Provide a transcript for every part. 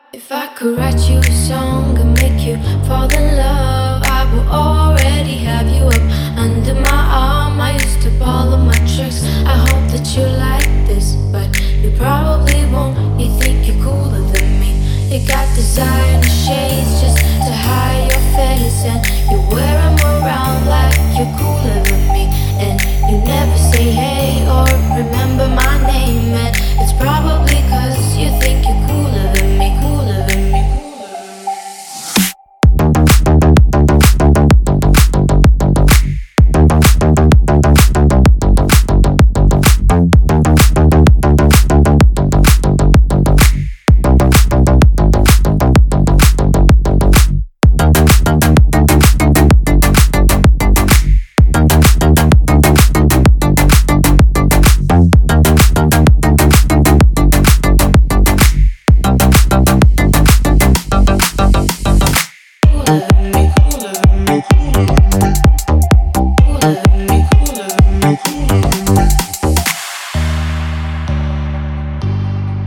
If I could write you a song and make you fall in love, I will already have you up under my arm. I used to all of my tricks. I hope that you like this, but you probably won't. You think you're cooler than me. You got designer shades just to hide your face, and you wear them around like you're cooler than me. And you never say hey or remember my name, and it's probably 'cause you think you're cooler than me, cooler than me.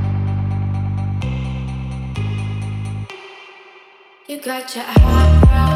You got your eyebrows